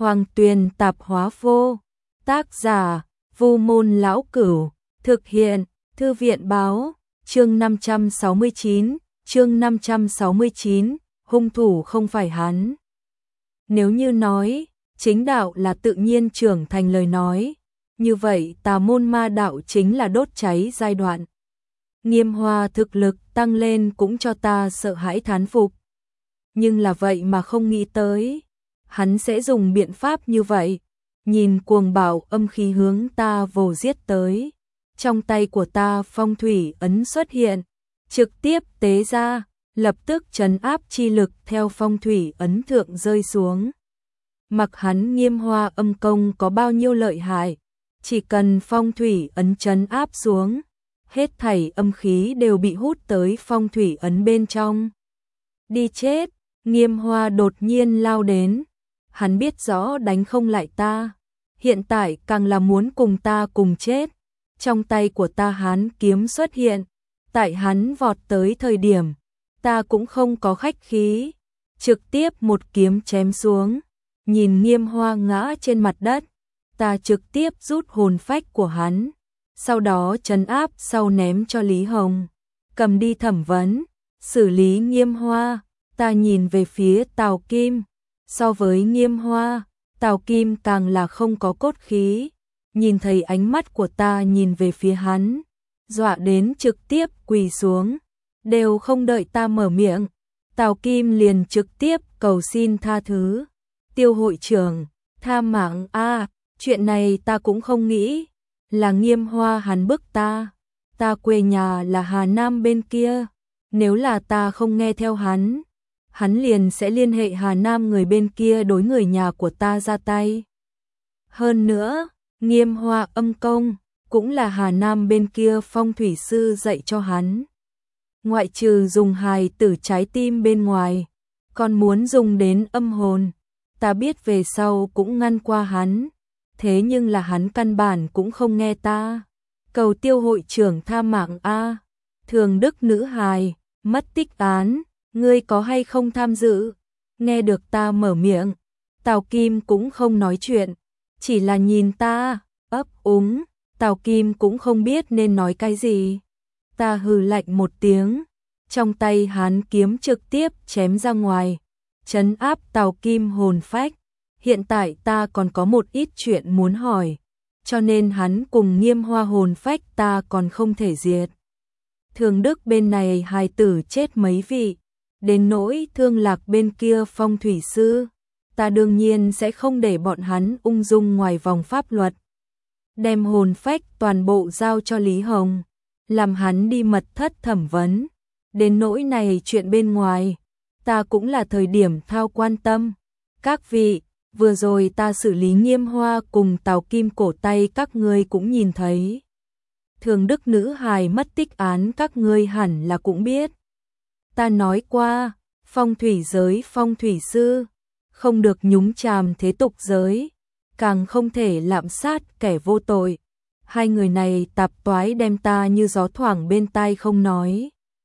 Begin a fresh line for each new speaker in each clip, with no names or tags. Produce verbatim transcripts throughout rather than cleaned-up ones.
Hoàng Tuyền Tạp Hóa Vô. Tác giả Vu Môn Lão Cửu. Thực hiện Thư viện Báo. Chương năm trăm sáu mươi chín. Chương năm trăm sáu mươi chín. Hung thủ không phải hắn. Nếu như nói chính đạo là tự nhiên trưởng thành lời nói, như vậy tà môn ma đạo chính là đốt cháy giai đoạn. Nghiêm Hoa thực lực tăng lên cũng cho ta sợ hãi thán phục. Nhưng là vậy mà không nghĩ tới hắn sẽ dùng biện pháp như vậy. Nhìn cuồng bạo âm khí hướng ta vồ giết tới, trong tay của ta phong thủy ấn xuất hiện, trực tiếp tế ra, lập tức trấn áp chi lực theo phong thủy ấn thượng rơi xuống. Mặc hắn Nghiêm Hoa âm công có bao nhiêu lợi hại, chỉ cần phong thủy ấn trấn áp xuống, hết thảy âm khí đều bị hút tới phong thủy ấn bên trong. Đi chết! Nghiêm Hoa đột nhiên lao đến, hắn biết rõ đánh không lại ta, hiện tại càng là muốn cùng ta cùng chết. Trong tay của ta hán kiếm xuất hiện, tại hắn vọt tới thời điểm, ta cũng không có khách khí, trực tiếp một kiếm chém xuống. Nhìn Nghiêm Hoa ngã trên mặt đất, ta trực tiếp rút hồn phách của hắn, sau đó trấn áp sau ném cho Lý Hồng, cầm đi thẩm vấn, xử lý Nghiêm Hoa. Ta nhìn về phía Tào Kim, so với Nghiêm Hoa, Tào Kim càng là không có cốt khí. Nhìn thấy ánh mắt của ta nhìn về phía hắn, dọa đến trực tiếp quỳ xuống, đều không đợi ta mở miệng, Tào Kim liền trực tiếp cầu xin tha thứ. Tiêu hội trưởng, tha mạng a, chuyện này ta cũng không nghĩ, là Nghiêm Hoa hắn bức ta, ta quê nhà là Hà Nam bên kia, nếu là ta không nghe theo hắn, hắn liền sẽ liên hệ Hà Nam người bên kia đối người nhà của ta ra tay. Hơn nữa, Nghiêm Hoa âm công cũng là Hà Nam bên kia phong thủy sư dạy cho hắn. Ngoại trừ dùng hài tử trái tim bên ngoài, còn muốn dùng đến âm hồn. Ta biết về sau cũng ngăn qua hắn, thế nhưng là hắn căn bản cũng không nghe ta. Cầu Tiêu hội trưởng tha mạng a. Thường Đức nữ hài, mất tích án, ngươi có hay không tham dự? Nghe được ta mở miệng, Tào Kim cũng không nói chuyện, chỉ là nhìn ta, ấp úng. Tào Kim cũng không biết nên nói cái gì. Ta hừ lạnh một tiếng, trong tay hắn kiếm trực tiếp chém ra ngoài, trấn áp Tào Kim hồn phách. Hiện tại ta còn có một ít chuyện muốn hỏi, cho nên hắn cùng Nghiêm Hoa hồn phách ta còn không thể diệt. Thường Đức bên này hài tử chết mấy vị, đến nỗi Thương Lạc bên kia phong thủy sư, ta đương nhiên sẽ không để bọn hắn ung dung ngoài vòng pháp luật. Đem hồn phách toàn bộ giao cho Lý Hồng, làm hắn đi mật thất thẩm vấn. Đến nỗi này chuyện bên ngoài, ta cũng là thời điểm thao quan tâm. Các vị, vừa rồi ta xử lý Nghiêm Hoa cùng Tào Kim cổ tay các ngươi cũng nhìn thấy. Thường Đức nữ hài mất tích án các ngươi hẳn là cũng biết. Ta nói qua, phong thủy giới phong thủy sư, không được nhúng chàm thế tục giới, càng không thể lạm sát kẻ vô tội. Hai người này tạp toái đem ta như gió thoảng bên tai không nói,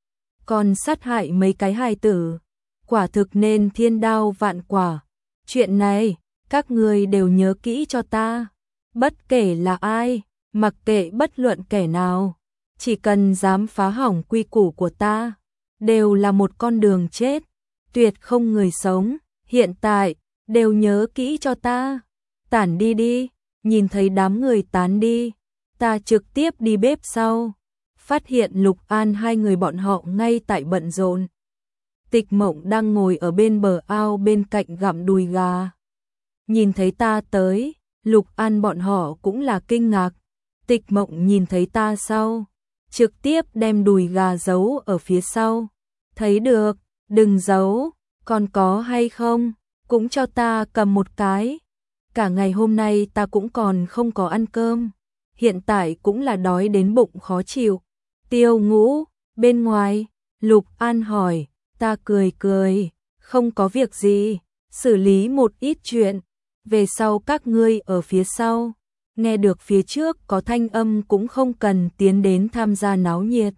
còn sát hại mấy cái hài tử, quả thực nên thiên đao vạn quả. Chuyện này, các ngươi đều nhớ kỹ cho ta, bất kể là ai, mặc kệ bất luận kẻ nào, chỉ cần dám phá hỏng quy củ của ta, đều là một con đường chết, tuyệt không người sống. Hiện tại, đều nhớ kỹ cho ta. Tản đi đi. Nhìn thấy đám người tán đi, ta trực tiếp đi bếp sau, phát hiện Lục An hai người bọn họ ngay tại bận rộn. Tịch Mộng đang ngồi ở bên bờ ao bên cạnh gặm đùi gà. Nhìn thấy ta tới, Lục An bọn họ cũng là kinh ngạc. Tịch Mộng nhìn thấy ta sau, trực tiếp đem đùi gà giấu ở phía sau. Thấy được, đừng giấu, còn có hay không, cũng cho ta cầm một cái. Cả ngày hôm nay ta cũng còn không có ăn cơm, hiện tại cũng là đói đến bụng khó chịu. Tiêu Ngũ, bên ngoài, Lục An hỏi, ta cười cười, không có việc gì, xử lý một ít chuyện, về sau các ngươi ở phía sau, nghe được phía trước có thanh âm cũng không cần tiến đến tham gia náo nhiệt.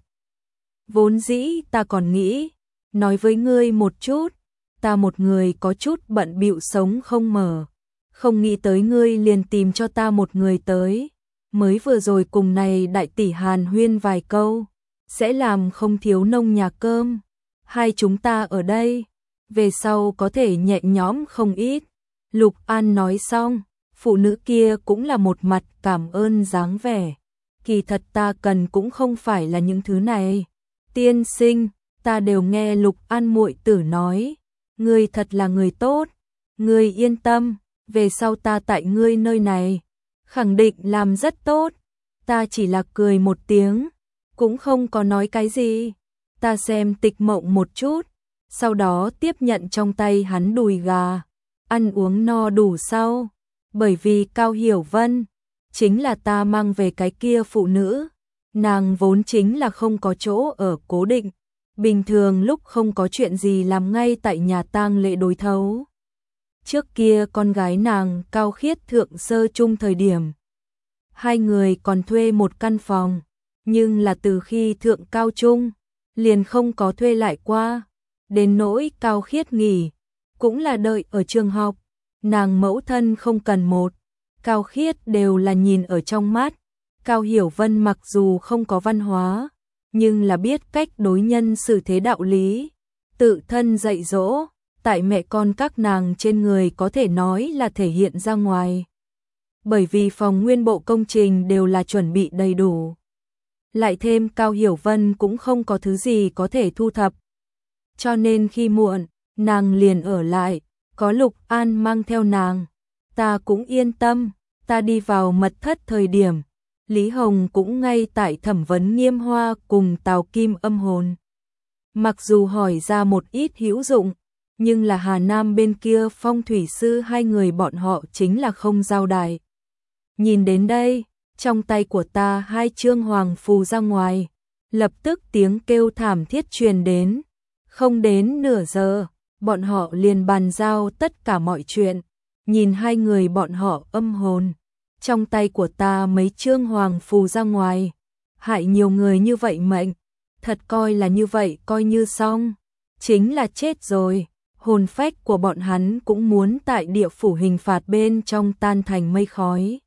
Vốn dĩ ta còn nghĩ, nói với ngươi một chút, ta một người có chút bận bịu sống không mở, không nghĩ tới ngươi liền tìm cho ta một người tới, mới vừa rồi cùng này đại tỷ hàn huyên vài câu, sẽ làm không thiếu nông nhà cơm, hai chúng ta ở đây, về sau có thể nhẹ nhõm không ít. Lục An nói xong, phụ nữ kia cũng là một mặt cảm ơn dáng vẻ. Kỳ thật ta cần cũng không phải là những thứ này. Tiên sinh, ta đều nghe Lục An muội tử nói, ngươi thật là người tốt, ngươi yên tâm, về sau ta tại ngươi nơi này, khẳng định làm rất tốt. Ta chỉ là cười một tiếng, cũng không có nói cái gì. Ta xem Tịch Mộng một chút, sau đó tiếp nhận trong tay hắn đùi gà, ăn uống no đủ sau, bởi vì Cao Hiểu Vân chính là ta mang về cái kia phụ nữ, nàng vốn chính là không có chỗ ở cố định, bình thường lúc không có chuyện gì làm ngay tại nhà tang lễ đối thấu. Trước kia con gái nàng Cao Khiết thượng sơ chung thời điểm, hai người còn thuê một căn phòng, nhưng là từ khi thượng cao trung, liền không có thuê lại qua, đến nỗi Cao Khiết nghỉ, cũng là đợi ở trường học, nàng mẫu thân không cần một, Cao Khiết đều là nhìn ở trong mắt. Cao Hiểu Vân mặc dù không có văn hóa, nhưng là biết cách đối nhân xử thế đạo lý, tự thân dạy dỗ, tại mẹ con các nàng trên người có thể nói là thể hiện ra ngoài. Bởi vì phòng nguyên bộ công trình đều là chuẩn bị đầy đủ. Lại thêm Cao Hiểu Vân cũng không có thứ gì có thể thu thập. Cho nên khi muộn, nàng liền ở lại, có Lục An mang theo nàng. Ta cũng yên tâm, ta đi vào mật thất thời điểm, Lý Hồng cũng ngay tại thẩm vấn Nghiêm Hoa cùng Tào Kim âm hồn. Mặc dù hỏi ra một ít hữu dụng, nhưng là Hà Nam bên kia phong thủy sư hai người bọn họ chính là không giao đài. Nhìn đến đây, trong tay của ta hai chương hoàng phù ra ngoài, lập tức tiếng kêu thảm thiết truyền đến. Không đến nửa giờ, bọn họ liền bàn giao tất cả mọi chuyện, nhìn hai người bọn họ âm hồn. Trong tay của ta mấy chương hoàng phù ra ngoài, hại nhiều người như vậy mệnh, thật coi là như vậy coi như xong, chính là chết rồi, hồn phách của bọn hắn cũng muốn tại địa phủ hình phạt bên trong tan thành mây khói.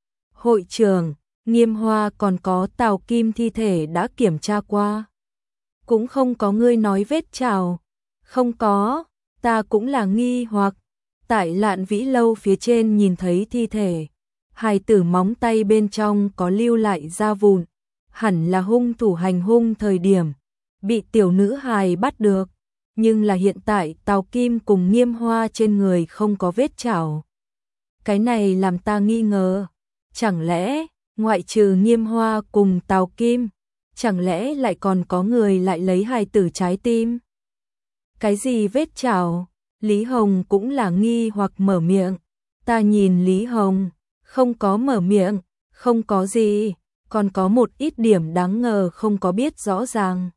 Hội trưởng, Nghiêm Hoa còn có Tào Kim thi thể đã kiểm tra qua. Cũng không có ngươi nói vết chảo. Không có, ta cũng là nghi hoặc. Tại Lạn Vĩ Lâu phía trên nhìn thấy thi thể. Hài tử móng tay bên trong có lưu lại da vụn. Hẳn là hung thủ hành hung thời điểm. Bị tiểu nữ hài bắt được. Nhưng là hiện tại Tào Kim cùng Nghiêm Hoa trên người không có vết chảo. Cái này làm ta nghi ngờ. Chẳng lẽ, ngoại trừ Nghiêm Hoa cùng Tào Kim, chẳng lẽ lại còn có người lại lấy hài tử trái tim? Cái gì vết chảo? Lý Hồng cũng là nghi hoặc mở miệng. Ta nhìn Lý Hồng, không có mở miệng, không có gì, còn có một ít điểm đáng ngờ không có biết rõ ràng.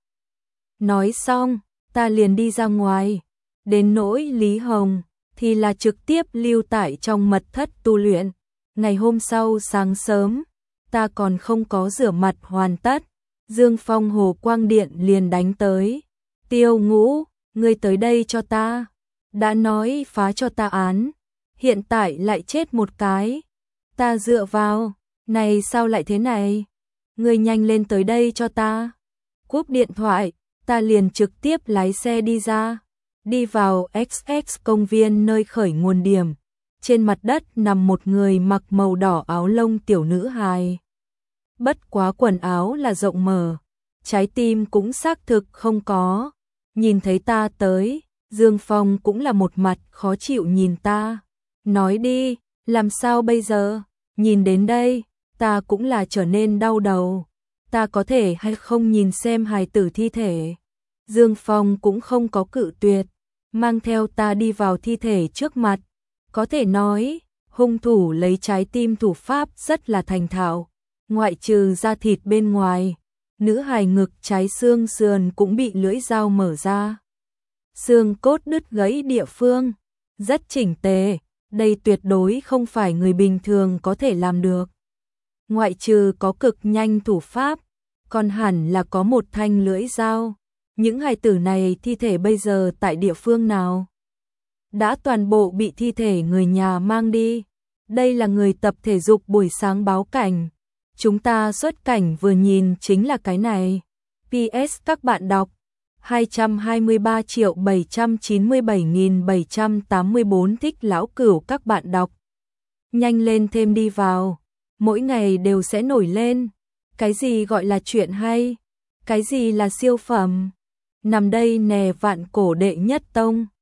Nói xong, ta liền đi ra ngoài, đến nỗi Lý Hồng thì là trực tiếp lưu tại trong mật thất tu luyện. Ngày hôm sau sáng sớm, ta còn không có rửa mặt hoàn tất, Dương Phong Hồ Quang Điện liền đánh tới. Tiêu Ngũ, ngươi tới đây cho ta. Đã nói phá cho ta án, hiện tại lại chết một cái. Ta dựa vào, này sao lại thế này? Ngươi nhanh lên tới đây cho ta. Cúp điện thoại, ta liền trực tiếp lái xe đi ra. Đi vào ích ích công viên nơi khởi nguồn điểm. Trên mặt đất nằm một người mặc màu đỏ áo lông tiểu nữ hài. Bất quá quần áo là rộng mở, trái tim cũng xác thực không có. Nhìn thấy ta tới, Dương Phong cũng là một mặt khó chịu nhìn ta. Nói đi, làm sao bây giờ? Nhìn đến đây, ta cũng là trở nên đau đầu. Ta có thể hay không nhìn xem hài tử thi thể? Dương Phong cũng không có cự tuyệt, mang theo ta đi vào thi thể trước mặt. Có thể nói, hung thủ lấy trái tim thủ pháp rất là thành thạo, ngoại trừ da thịt bên ngoài, nữ hài ngực trái xương sườn cũng bị lưỡi dao mở ra. Xương cốt đứt gãy địa phương, rất chỉnh tề, đây tuyệt đối không phải người bình thường có thể làm được. Ngoại trừ có cực nhanh thủ pháp, còn hẳn là có một thanh lưỡi dao. Những hài tử này thi thể bây giờ tại địa phương nào? Đã toàn bộ bị thi thể người nhà mang đi. Đây là người tập thể dục buổi sáng báo cảnh. Chúng ta xuất cảnh vừa nhìn chính là cái này. pê ét các bạn đọc hai trăm hai mươi ba triệu bảy trăm chín mươi bảy nghìn bảy trăm tám mươi tư thích lão cửu các bạn đọc. Nhanh lên thêm đi vào. Mỗi ngày đều sẽ nổi lên. Cái gì gọi là chuyện hay? Cái gì là siêu phẩm? Nằm đây nè vạn cổ đệ nhất tông.